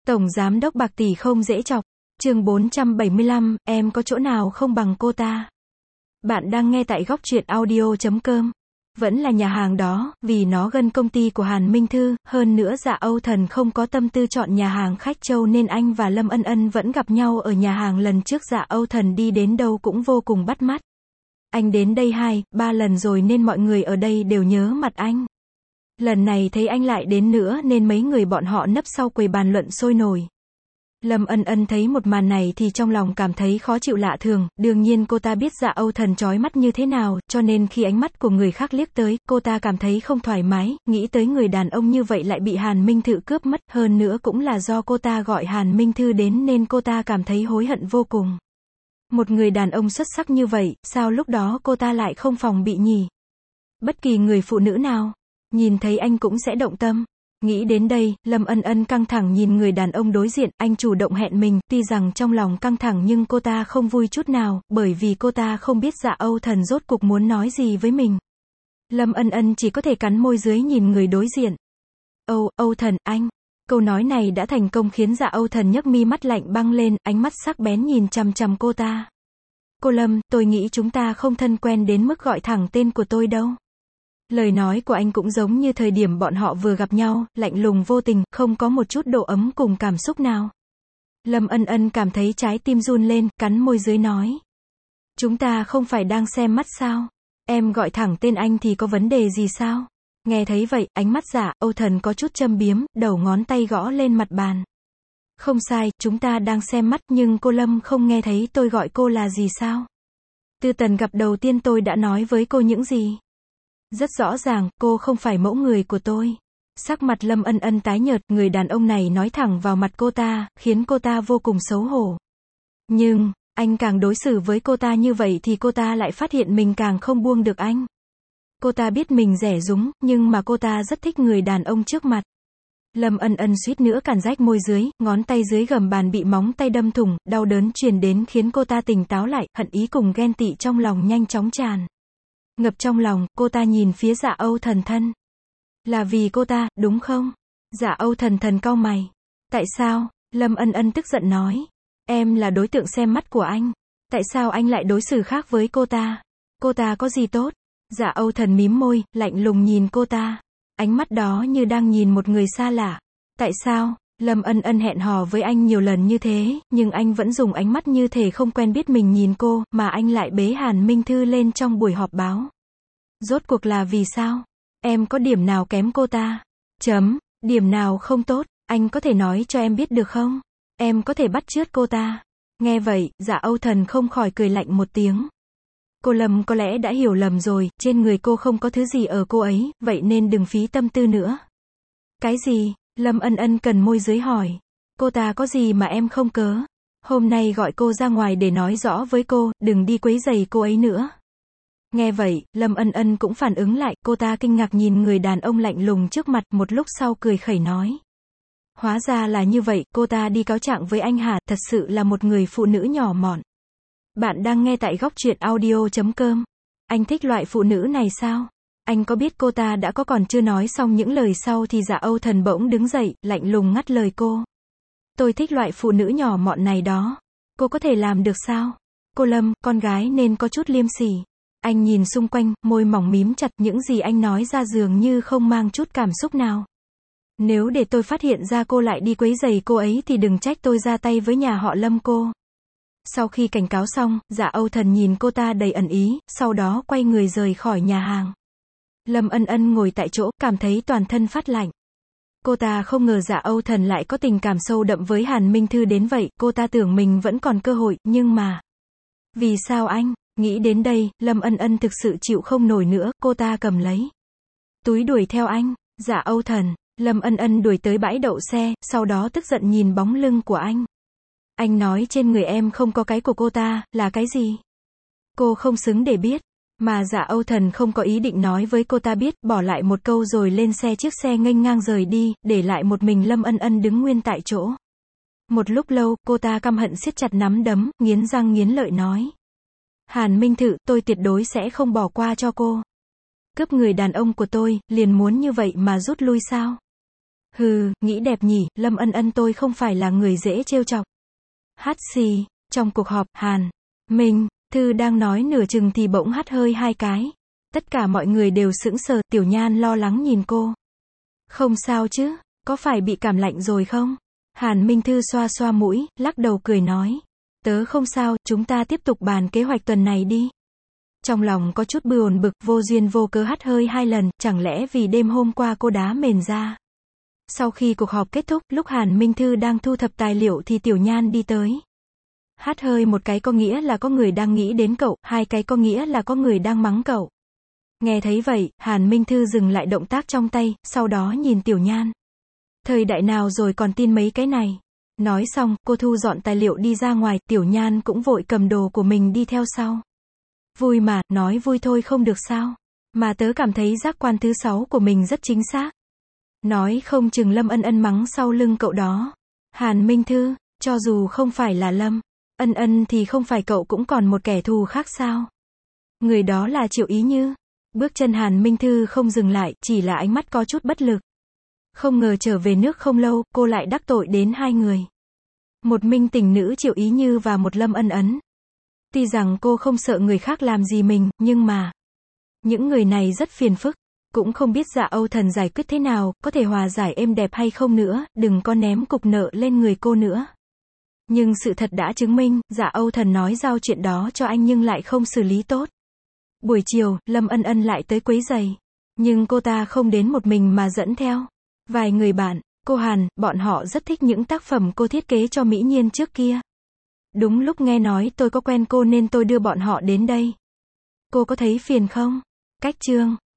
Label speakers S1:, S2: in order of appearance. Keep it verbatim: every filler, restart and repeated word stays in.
S1: Tổng giám đốc bạc tỷ không dễ chọc. Chương bốn trăm bảy mươi lăm, em có chỗ nào không bằng cô ta. Bạn đang nghe tại góc truyện audio chấm com. Vẫn là nhà hàng đó, vì nó gần công ty của Hàn Minh Thư, hơn nữa Dạ Âu Thần không có tâm tư chọn nhà hàng khách châu nên anh và Lâm Ân Ân vẫn gặp nhau ở nhà hàng lần trước. Dạ Âu Thần đi đến đâu cũng vô cùng bắt mắt. Anh đến đây hai, ba lần rồi nên mọi người ở đây đều nhớ mặt anh. Lần này thấy anh lại đến nữa nên mấy người bọn họ nấp sau quầy bàn luận sôi nổi. Lâm Ân Ân thấy một màn này thì trong lòng cảm thấy khó chịu lạ thường, đương nhiên cô ta biết Dạ Âu Thần chói mắt như thế nào, cho nên khi ánh mắt của người khác liếc tới, cô ta cảm thấy không thoải mái, nghĩ tới người đàn ông như vậy lại bị Hàn Minh Thư cướp mất, hơn nữa cũng là do cô ta gọi Hàn Minh Thư đến nên cô ta cảm thấy hối hận vô cùng. Một người đàn ông xuất sắc như vậy, sao lúc đó cô ta lại không phòng bị nhỉ? Bất kỳ người phụ nữ nào nhìn thấy anh cũng sẽ động tâm. Nghĩ đến đây, Lâm Ân Ân căng thẳng nhìn người đàn ông đối diện, anh chủ động hẹn mình, tuy rằng trong lòng căng thẳng nhưng cô ta không vui chút nào, bởi vì cô ta không biết Dạ Âu Thần rốt cuộc muốn nói gì với mình. Lâm Ân Ân chỉ có thể cắn môi dưới nhìn người đối diện. Âu, Âu Thần, anh. Câu nói này đã thành công khiến Dạ Âu Thần nhấc mi mắt lạnh băng lên, ánh mắt sắc bén nhìn chằm chằm cô ta. Cô Lâm, tôi nghĩ chúng ta không thân quen đến mức gọi thẳng tên của tôi đâu. Lời nói của anh cũng giống như thời điểm bọn họ vừa gặp nhau, lạnh lùng vô tình, không có một chút độ ấm cùng cảm xúc nào. Lâm Ân Ân cảm thấy trái tim run lên, cắn môi dưới nói. Chúng ta không phải đang xem mắt sao? Em gọi thẳng tên anh thì có vấn đề gì sao? Nghe thấy vậy, ánh mắt Dạ Âu Thần có chút châm biếm, đầu ngón tay gõ lên mặt bàn. Không sai, chúng ta đang xem mắt, nhưng cô Lâm không nghe thấy tôi gọi cô là gì sao? Từ tần gặp đầu tiên tôi đã nói với cô những gì? Rất rõ ràng, cô không phải mẫu người của tôi. Sắc mặt Lâm Ân Ân tái nhợt, người đàn ông này nói thẳng vào mặt cô ta, khiến cô ta vô cùng xấu hổ. Nhưng, anh càng đối xử với cô ta như vậy thì cô ta lại phát hiện mình càng không buông được anh. Cô ta biết mình rẻ rúng, nhưng mà cô ta rất thích người đàn ông trước mặt. Lâm Ân Ân suýt nữa cắn rách môi dưới, ngón tay dưới gầm bàn bị móng tay đâm thủng, đau đớn truyền đến khiến cô ta tỉnh táo lại, hận ý cùng ghen tị trong lòng nhanh chóng tràn ngập trong lòng, cô ta nhìn phía Dạ Âu Thần thân. Là vì cô ta, đúng không? Dạ Âu Thần thần cau mày. Tại sao? Lâm Ân Ân tức giận nói. Em là đối tượng xem mắt của anh. Tại sao anh lại đối xử khác với cô ta? Cô ta có gì tốt? Dạ Âu Thần mím môi, lạnh lùng nhìn cô ta. Ánh mắt đó như đang nhìn một người xa lạ. Tại sao? Lâm Ân Ân hẹn hò với anh nhiều lần như thế, nhưng anh vẫn dùng ánh mắt như thể không quen biết mình nhìn cô, mà anh lại bế Hàn Minh Thư lên trong buổi họp báo. Rốt cuộc là vì sao? Em có điểm nào kém cô ta? Chấm, điểm nào không tốt, anh có thể nói cho em biết được không? Em có thể bắt chước cô ta. Nghe vậy, Dạ Âu Thần không khỏi cười lạnh một tiếng. Cô Lâm có lẽ đã hiểu lầm rồi, trên người cô không có thứ gì ở cô ấy, vậy nên đừng phí tâm tư nữa. Cái gì? Lâm Ân Ân cần môi dưới hỏi. Cô ta có gì mà em không cớ? Hôm nay gọi cô ra ngoài để nói rõ với cô, đừng đi quấy rầy cô ấy nữa. Nghe vậy, Lâm Ân Ân cũng phản ứng lại, cô ta kinh ngạc nhìn người đàn ông lạnh lùng trước mặt, một lúc sau cười khẩy nói. Hóa ra là như vậy, cô ta đi cáo trạng với anh hả, thật sự là một người phụ nữ nhỏ mọn. Bạn đang nghe tại góc truyện audio chấm com. Anh thích loại phụ nữ này sao? Anh có biết cô ta đã có còn chưa nói xong những lời sau thì Dạ Âu Thần bỗng đứng dậy, lạnh lùng ngắt lời cô. Tôi thích loại phụ nữ nhỏ mọn này đó. Cô có thể làm được sao? Cô Lâm, con gái nên có chút liêm sỉ. Anh nhìn xung quanh, môi mỏng mím chặt, những gì anh nói ra dường như không mang chút cảm xúc nào. Nếu để tôi phát hiện ra cô lại đi quấy rầy cô ấy thì đừng trách tôi ra tay với nhà họ Lâm cô. Sau khi cảnh cáo xong, Dạ Âu Thần nhìn cô ta đầy ẩn ý, sau đó quay người rời khỏi nhà hàng. Lâm Ân Ân ngồi tại chỗ, cảm thấy toàn thân phát lạnh. Cô ta không ngờ Dạ Âu Thần lại có tình cảm sâu đậm với Hàn Minh Thư đến vậy, cô ta tưởng mình vẫn còn cơ hội, nhưng mà... Vì sao anh? Nghĩ đến đây, Lâm Ân Ân thực sự chịu không nổi nữa, cô ta cầm lấy túi đuổi theo anh. Dạ Âu Thần. Lâm Ân Ân đuổi tới bãi đậu xe, sau đó tức giận nhìn bóng lưng của anh. Anh nói trên người em không có cái của cô ta, là cái gì? Cô không xứng để biết. Mà Dạ Âu Thần không có ý định nói với cô ta biết, bỏ lại một câu rồi lên xe, chiếc xe nghênh ngang rời đi, để lại một mình Lâm Ân Ân đứng nguyên tại chỗ. Một lúc lâu, cô ta căm hận siết chặt nắm đấm, nghiến răng nghiến lợi nói. Hàn Minh Thư, tôi tuyệt đối sẽ không bỏ qua cho cô. Cướp người đàn ông của tôi, liền muốn như vậy mà rút lui sao? Hừ, nghĩ đẹp nhỉ, Lâm Ân Ân tôi không phải là người dễ trêu chọc. Hát xì, trong cuộc họp, Hàn Minh Thư đang nói nửa chừng thì bỗng hắt hơi hai cái. Tất cả mọi người đều sững sờ, Tiểu Nhan lo lắng nhìn cô. Không sao chứ, có phải bị cảm lạnh rồi không? Hàn Minh Thư xoa xoa mũi, lắc đầu cười nói. Tớ không sao, chúng ta tiếp tục bàn kế hoạch tuần này đi. Trong lòng có chút buồn bực, vô duyên vô cớ hắt hơi hai lần, chẳng lẽ vì đêm hôm qua cô đá mền ra. Sau khi cuộc họp kết thúc, lúc Hàn Minh Thư đang thu thập tài liệu thì Tiểu Nhan đi tới. Hắt hơi một cái có nghĩa là có người đang nghĩ đến cậu, hai cái có nghĩa là có người đang mắng cậu. Nghe thấy vậy, Hàn Minh Thư dừng lại động tác trong tay, sau đó nhìn Tiểu Nhan. Thời đại nào rồi còn tin mấy cái này. Nói xong, cô thu dọn tài liệu đi ra ngoài, Tiểu Nhan cũng vội cầm đồ của mình đi theo sau. Vui mà, nói vui thôi không được sao. Mà tớ cảm thấy giác quan thứ sáu của mình rất chính xác. Nói không chừng Lâm Ân Ân mắng sau lưng cậu đó. Hàn Minh Thư, cho dù không phải là Lâm Ân Ân thì không phải cậu cũng còn một kẻ thù khác sao? Người đó là Triệu Ý Như. Bước chân Hàn Minh Thư không dừng lại, chỉ là ánh mắt có chút bất lực. Không ngờ trở về nước không lâu, cô lại đắc tội đến hai người. Một minh tình nữ Triệu Ý Như và một Lâm Ân Ấn. Tuy rằng cô không sợ người khác làm gì mình, nhưng mà những người này rất phiền phức. Cũng không biết Dạ Âu Thần giải quyết thế nào, có thể hòa giải êm đẹp hay không nữa, đừng có ném cục nợ lên người cô nữa. Nhưng sự thật đã chứng minh, Dạ Âu Thần nói giao chuyện đó cho anh nhưng lại không xử lý tốt. Buổi chiều, Lâm Ân Ân lại tới quấy giày. Nhưng cô ta không đến một mình mà dẫn theo vài người bạn. Cô Hàn, bọn họ rất thích những tác phẩm cô thiết kế cho Mỹ Nhiên trước kia. Đúng lúc nghe nói tôi có quen cô nên tôi đưa bọn họ đến đây. Cô có thấy phiền không? Cách chương